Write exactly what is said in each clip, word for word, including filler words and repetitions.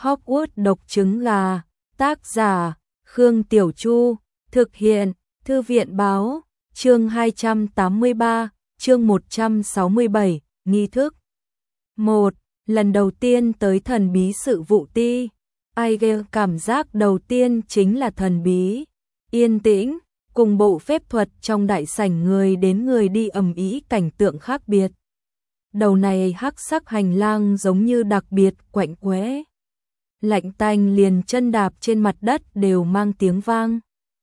Hogwarts độc trứng gà, tác giả, Khương Tiểu Chu, thực hiện, Thư viện báo, chương hai trăm tám mươi ba, chương một trăm sáu mươi bảy, nghi thức. một. Lần đầu tiên tới thần bí sự vụ ti, ai ghê cảm giác đầu tiên chính là thần bí, yên tĩnh, cùng bộ phép thuật trong đại sảnh người đến người đi ầm ĩ cảnh tượng khác biệt. Đầu này hắc sắc hành lang giống như đặc biệt quạnh quẽ. Lạnh tanh liền chân đạp trên mặt đất đều mang tiếng vang.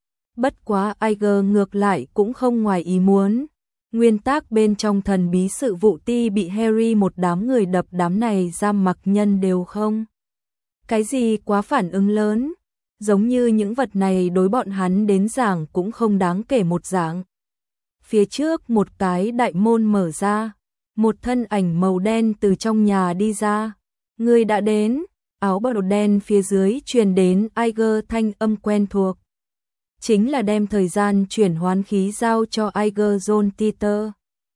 Bất quá Iger ngược lại cũng không ngoài ý muốn. Nguyên tác bên trong thần bí sự vụ ti bị Harry một đám người đập đám này giam mặc nhân đều không. Cái gì quá phản ứng lớn, giống như những vật này đối bọn hắn đến giảng cũng không đáng kể một dạng. Phía trước một cái đại môn mở ra, một thân ảnh màu đen từ trong nhà đi ra. Người đã đến, áo bào đen phía dưới truyền đến Iger thanh âm quen thuộc. Chính là đem thời gian chuyển hoán khí giao cho Iger John Titor.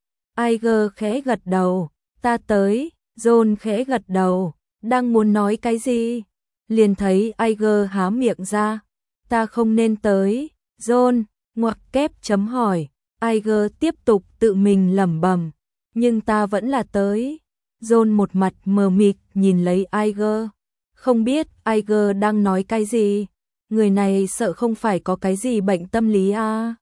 Iger khẽ gật đầu, ta tới, John khẽ gật đầu, đang muốn nói cái gì? Liền thấy Iger há miệng ra, ta không nên tới, John, ngoặc kép chấm hỏi, Iger tiếp tục tự mình lẩm bẩm, nhưng ta vẫn là tới. John một mặt mờ mịt nhìn lấy Iger, không biết Iger đang nói cái gì. Người này sợ không phải có cái gì bệnh tâm lý à?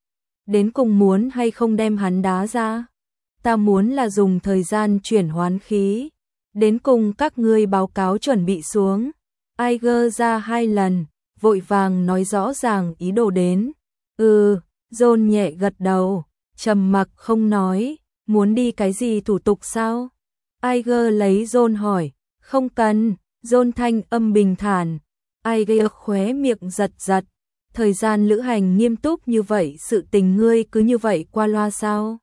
Đến cùng muốn hay không đem hắn đá ra? Ta muốn là dùng thời gian chuyển hoán khí. Đến cùng các ngươi báo cáo chuẩn bị xuống. Iger ra hai lần, vội vàng nói rõ ràng ý đồ đến. Ừ, John nhẹ gật đầu, trầm mặc không nói, muốn đi cái gì thủ tục sao? Iger lấy John hỏi, không cần, John thanh âm bình thản. Iger khóe miệng giật giật, thời gian lữ hành nghiêm túc như vậy, sự tình ngươi cứ như vậy qua loa sao?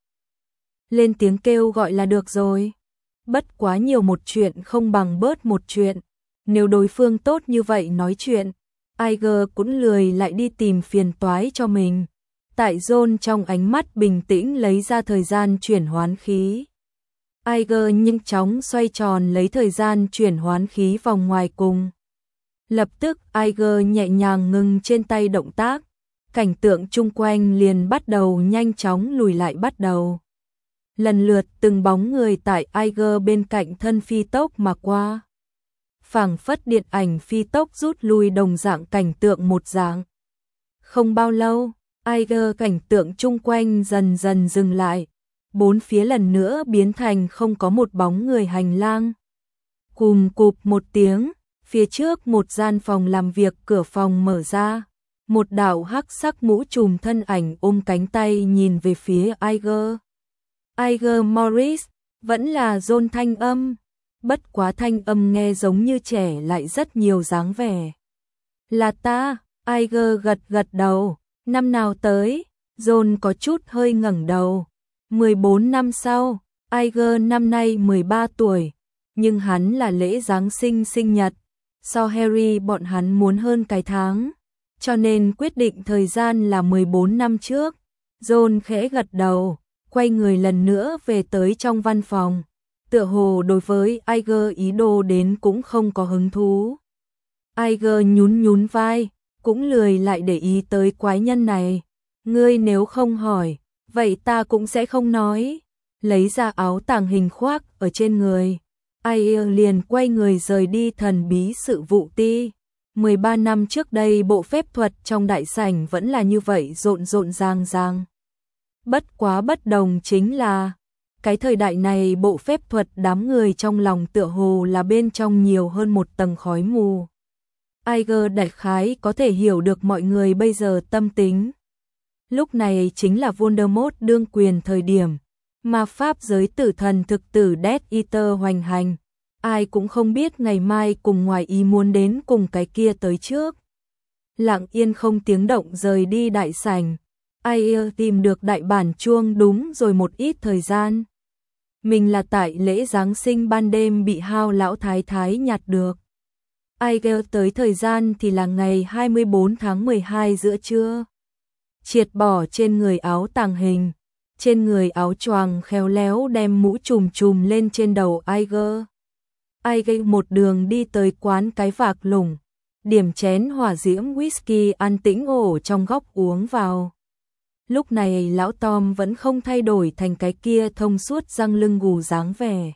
Lên tiếng kêu gọi là được rồi. Bất quá nhiều một chuyện không bằng bớt một chuyện. Nếu đối phương tốt như vậy nói chuyện, Iger cũng lười lại đi tìm phiền toái cho mình. Tại John trong ánh mắt bình tĩnh lấy ra thời gian chuyển hoán khí. Iger nhanh chóng xoay tròn lấy thời gian chuyển hoán khí vòng ngoài cùng. Lập tức Iger nhẹ nhàng ngừng trên tay động tác, cảnh tượng chung quanh liền bắt đầu nhanh chóng lùi lại bắt đầu. Lần lượt từng bóng người tại Iger bên cạnh thân phi tốc mà qua. Phảng phất điện ảnh phi tốc rút lui đồng dạng cảnh tượng một dạng. Không bao lâu, Iger cảnh tượng chung quanh dần dần dừng lại, bốn phía lần nữa biến thành không có một bóng người hành lang. Cùm cụp một tiếng, phía trước một gian phòng làm việc cửa phòng mở ra, một đạo hắc sắc mũ trùm thân ảnh ôm cánh tay nhìn về phía Iger. Iger Morris, vẫn là John thanh âm, bất quá thanh âm nghe giống như trẻ lại rất nhiều dáng vẻ. Là ta, Iger gật gật đầu, năm nào tới, John có chút hơi ngẩng đầu. mười bốn năm sau, Iger năm nay mười ba tuổi, nhưng hắn là lễ Giáng sinh sinh nhật. So Harry bọn hắn muốn hơn cái tháng, cho nên quyết định thời gian là mười bốn năm trước. John khẽ gật đầu, quay người lần nữa về tới trong văn phòng. Tựa hồ đối với Iger ý đồ đến cũng không có hứng thú. Iger nhún nhún vai, cũng lười lại để ý tới quái nhân này. Ngươi nếu không hỏi, vậy ta cũng sẽ không nói. Lấy ra áo tàng hình khoác ở trên người. Iger liền quay người rời đi thần bí sự vụ ti. mười ba năm trước đây bộ phép thuật trong đại sảnh vẫn là như vậy rộn rộn ràng ràng. Bất quá bất đồng chính là, cái thời đại này bộ phép thuật đám người trong lòng tựa hồ là bên trong nhiều hơn một tầng khói mù. Iger đại khái có thể hiểu được mọi người bây giờ tâm tính. Lúc này chính là Voldemort đương quyền thời điểm. Ma pháp giới tử thần thực tử Death Eater hoành hành, ai cũng không biết ngày mai cùng ngoài ý muốn đến cùng cái kia tới trước. Lặng yên không tiếng động rời đi đại sảnh, Iger tìm được đại bản chuông đúng rồi một ít thời gian. Mình là tại lễ Giáng sinh ban đêm bị Hao lão thái thái nhặt được. Iger tới thời gian thì là ngày hai mươi bốn tháng mười hai giữa trưa. Triệt bỏ trên người áo tàng hình. Trên người áo choàng khéo léo đem mũ trùm trùm lên trên đầu Iger. Ige một đường đi tới quán cái vạc lủng, điểm chén hỏa diễm whisky an tĩnh ổ trong góc uống vào. Lúc này lão Tom vẫn không thay đổi thành cái kia thông suốt răng lưng gù dáng vẻ.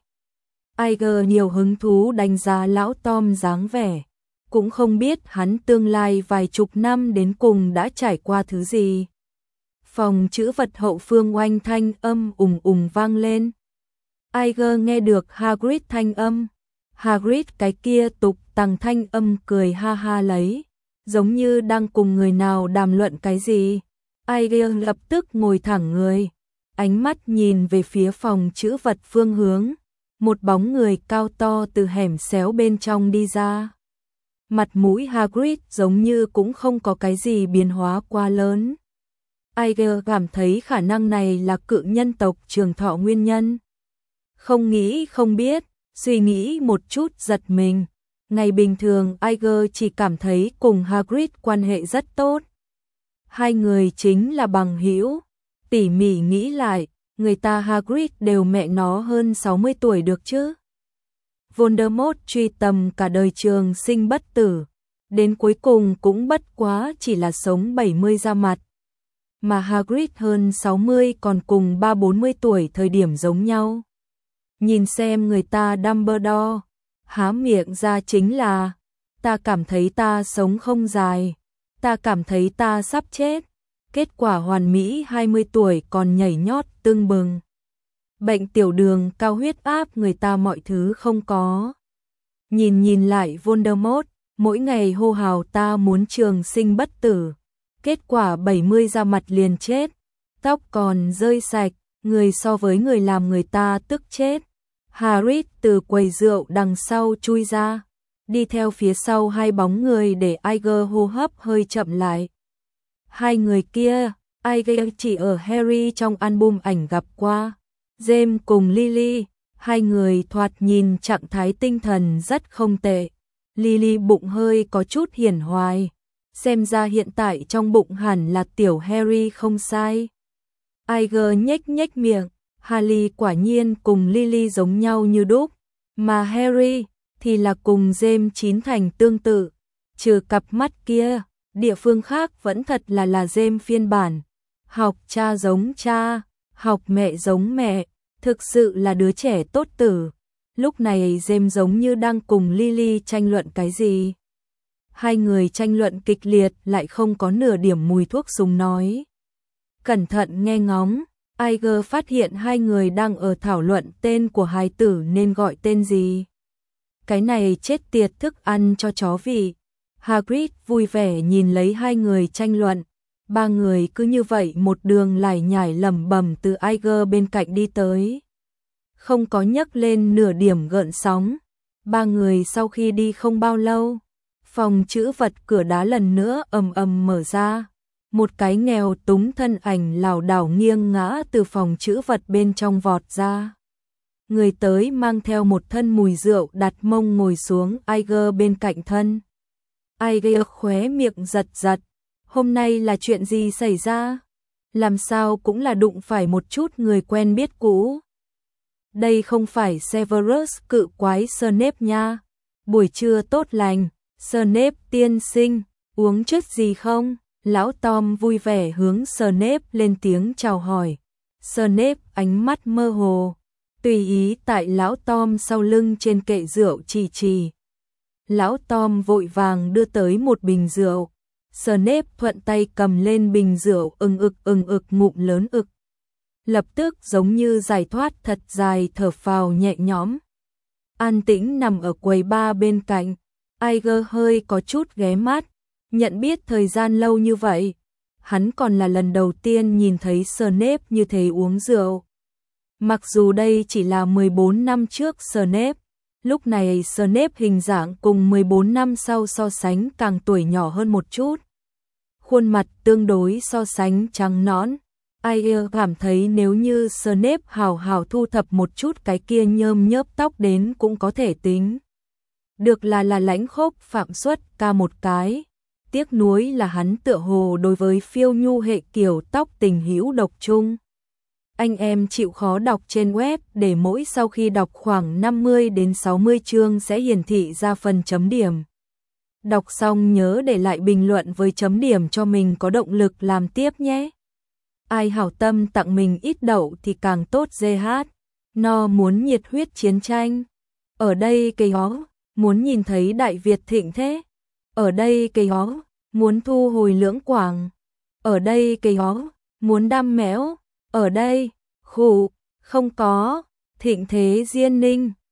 Iger nhiều hứng thú đánh giá lão Tom dáng vẻ, cũng không biết hắn tương lai vài chục năm đến cùng đã trải qua thứ gì. Phòng chữ vật hậu phương oanh thanh âm ùng ùng vang lên. Iger nghe được Hagrid thanh âm. Hagrid cái kia tục tằng thanh âm cười ha ha lấy, giống như đang cùng người nào đàm luận cái gì. Iger lập tức ngồi thẳng người, ánh mắt nhìn về phía phòng chữ vật phương hướng. Một bóng người cao to từ hẻm xéo bên trong đi ra. Mặt mũi Hagrid giống như cũng không có cái gì biến hóa quá lớn. Iger cảm thấy khả năng này là cự nhân tộc trường thọ nguyên nhân. Không nghĩ không biết, suy nghĩ một chút giật mình. Ngày bình thường Iger chỉ cảm thấy cùng Hagrid quan hệ rất tốt. Hai người chính là bằng hữu. Tỉ mỉ nghĩ lại, người ta Hagrid đều mẹ nó hơn sáu mươi tuổi được chứ. Voldemort truy tầm cả đời trường sinh bất tử, đến cuối cùng cũng bất quá chỉ là sống bảy mươi ra mặt. Mà Hagrid hơn sáu mươi còn cùng ba bốn mươi tuổi thời điểm giống nhau. Nhìn xem người ta Dumbledore, há miệng ra chính là, ta cảm thấy ta sống không dài, ta cảm thấy ta sắp chết. Kết quả hoàn mỹ hai mươi tuổi còn nhảy nhót tưng bừng. Bệnh tiểu đường, cao huyết áp người ta mọi thứ không có. Nhìn nhìn lại Voldemort, mỗi ngày hô hào ta muốn trường sinh bất tử. Kết quả bảy mươi ra mặt liền chết, tóc còn rơi sạch, người so với người làm người ta tức chết. Harry từ quầy rượu đằng sau chui ra, đi theo phía sau hai bóng người để Iger hô hấp hơi chậm lại. Hai người kia, Iger chỉ ở Harry trong album ảnh gặp qua. James cùng Lily, hai người thoạt nhìn trạng thái tinh thần rất không tệ. Lily bụng hơi có chút hiển hoài, xem ra hiện tại trong bụng hẳn là tiểu Harry không sai. Iger nhếch nhếch miệng, Harry quả nhiên cùng Lily giống nhau như đúc, mà Harry thì là cùng James chín thành tương tự, trừ cặp mắt kia, địa phương khác vẫn thật là là James phiên bản. Học cha giống cha, học mẹ giống mẹ, thực sự là đứa trẻ tốt tử. Lúc này James giống như đang cùng Lily tranh luận cái gì. Hai người tranh luận kịch liệt lại không có nửa điểm mùi thuốc súng nói. Cẩn thận nghe ngóng, Iger phát hiện hai người đang ở thảo luận tên của hài tử nên gọi tên gì. Cái này chết tiệt thức ăn cho chó vị. Hagrid vui vẻ nhìn lấy hai người tranh luận. Ba người cứ như vậy một đường lải nhải lẩm bẩm từ Iger bên cạnh đi tới. Không có nhấc lên nửa điểm gợn sóng. Ba người sau khi đi không bao lâu, phòng chữ vật cửa đá lần nữa ầm ầm mở ra. Một cái nghèo túng thân ảnh lảo đảo nghiêng ngã từ phòng chữ vật bên trong vọt ra. Người tới mang theo một thân mùi rượu đặt mông ngồi xuống Iger bên cạnh thân. Iger khóe miệng giật giật. Hôm nay là chuyện gì xảy ra? Làm sao cũng là đụng phải một chút người quen biết cũ. Đây không phải Severus cự quái Snape nha. Buổi trưa tốt lành, Snape tiên sinh, uống chút gì không? Lão Tom vui vẻ hướng Snape lên tiếng chào hỏi. Snape ánh mắt mơ hồ, tùy ý tại lão Tom sau lưng trên kệ rượu trì trì. Lão Tom vội vàng đưa tới một bình rượu. Snape thuận tay cầm lên bình rượu ừng ực ừng ực ngụm lớn ực. Lập tức giống như giải thoát thật dài thở phào nhẹ nhõm. An tĩnh nằm ở quầy bar bên cạnh. Iger hơi có chút ghé mắt. Nhận biết thời gian lâu như vậy, hắn còn là lần đầu tiên nhìn thấy Snape như thế uống rượu. Mặc dù đây chỉ là mười bốn năm trước Snape, lúc này Snape hình dạng cùng mười bốn năm sau so sánh càng tuổi nhỏ hơn một chút. Khuôn mặt tương đối so sánh trắng nõn. Iger cảm thấy nếu như Snape hào hào thu thập một chút cái kia nhơm nhớp tóc đến cũng có thể tính được là là lãnh khốc phạm xuất ca một cái. Tiếc nuối là hắn tựa hồ đối với phiêu nhu hệ kiểu tóc tình hữu độc chung. Anh em chịu khó đọc trên web để mỗi sau khi đọc khoảng năm mươi đến sáu mươi chương sẽ hiển thị ra phần chấm điểm. Đọc xong nhớ để lại bình luận với chấm điểm cho mình có động lực làm tiếp nhé. Ai hảo tâm tặng mình ít đậu thì càng tốt. giê hát No muốn nhiệt huyết chiến tranh. Ở đây cây hó, muốn nhìn thấy Đại Việt thịnh thế. Ở đây cây hó, muốn thu hồi Lưỡng Quảng. Ở đây cây hó, muốn đam mẽo. Ở đây, khụ, không có, thịnh thế Diên Ninh.